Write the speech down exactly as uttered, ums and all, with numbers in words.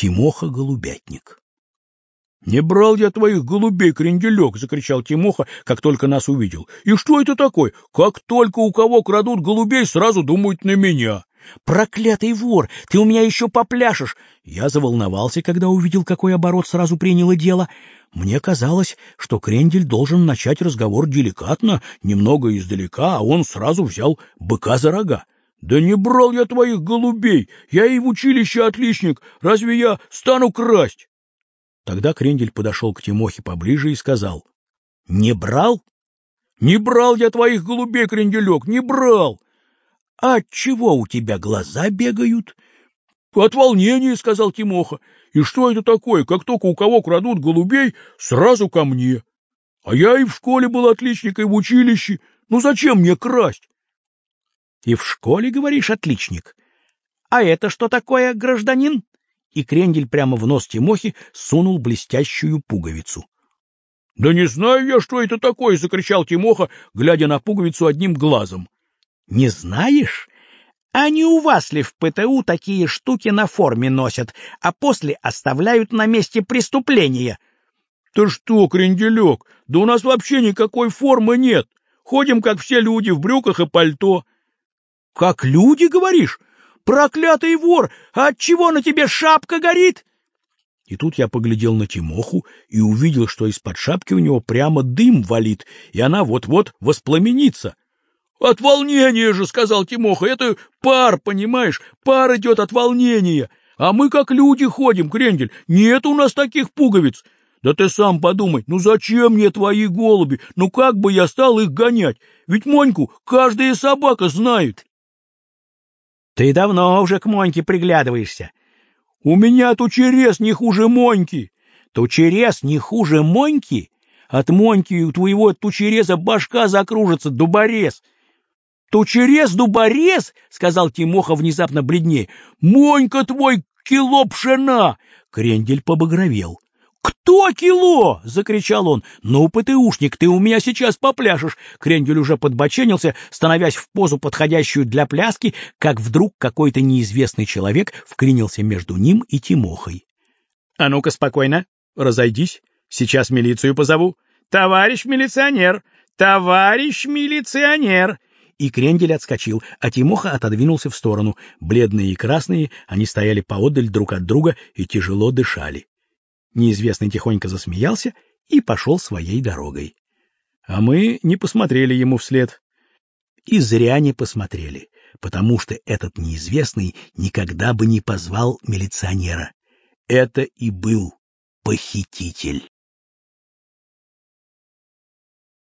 Тимоха Голубятник. — Не брал я твоих голубей, Кренделек! — закричал Тимоха, как только нас увидел. — И что это такое? Как только у кого крадут голубей, сразу думают на меня. — Проклятый вор! Ты у меня еще попляшешь! Я заволновался, когда увидел, какой оборот сразу приняло дело. Мне казалось, что Крендель должен начать разговор деликатно, немного издалека, а он сразу взял быка за рога. — Да не брал я твоих голубей! Я и в училище отличник! Разве я стану красть? Тогда Крендель подошел к Тимохе поближе и сказал: — Не брал? — Не брал я твоих голубей, Кренделек, не брал! — А отчего у тебя глаза бегают? — От волнения, — сказал Тимоха. — И что это такое? Как только у кого крадут голубей, сразу ко мне. А я и в школе был отличник, и в училище. Ну зачем мне красть? — И в школе, говоришь, отличник? А это что такое, гражданин? И Крендель прямо в нос Тимохи сунул блестящую пуговицу. — Да не знаю я, что это такое! — закричал Тимоха, глядя на пуговицу одним глазом. — Не знаешь? А не у вас ли в ПТУ такие штуки на форме носят, а после оставляют на месте преступления? — Ты что, Кренделек, да у нас вообще никакой формы нет. Ходим, как все люди, в брюках и пальто. — Как люди, говоришь? Проклятый вор! А отчего на тебе шапка горит? И тут я поглядел на Тимоху и увидел, что из-под шапки у него прямо дым валит, и она вот-вот воспламенится. — От волнения же, — сказал Тимоха, — это пар, понимаешь, пар идет от волнения. А мы как люди ходим, Крендель, нет у нас таких пуговиц. Да ты сам подумай, ну зачем мне твои голуби? Ну как бы я стал их гонять? Ведь Моньку каждая собака знает. — Ты давно уже к Моньке приглядываешься. — У меня тучерез не хуже Моньки. — Тучерез не хуже Моньки? От Моньки у твоего тучереза башка закружится, дуборез. — Тучерез-дуборез? — сказал Тимоха внезапно бледнее. — Монька твой кило пшена! Крендель побагровел. — Кто кило? — закричал он. — Ну, ПТУшник, ты у меня сейчас попляшешь. Крендель уже подбоченился, становясь в позу, подходящую для пляски, как вдруг какой-то неизвестный человек вклинился между ним и Тимохой. — А ну-ка спокойно, разойдись, сейчас милицию позову. Товарищ милиционер! Товарищ милиционер! И Крендель отскочил, а Тимоха отодвинулся в сторону. Бледные и красные, они стояли поодаль друг от друга и тяжело дышали. Неизвестный тихонько засмеялся и пошел своей дорогой. А мы не посмотрели ему вслед. И зря не посмотрели, потому что этот неизвестный никогда бы не позвал милиционера. Это и был похититель.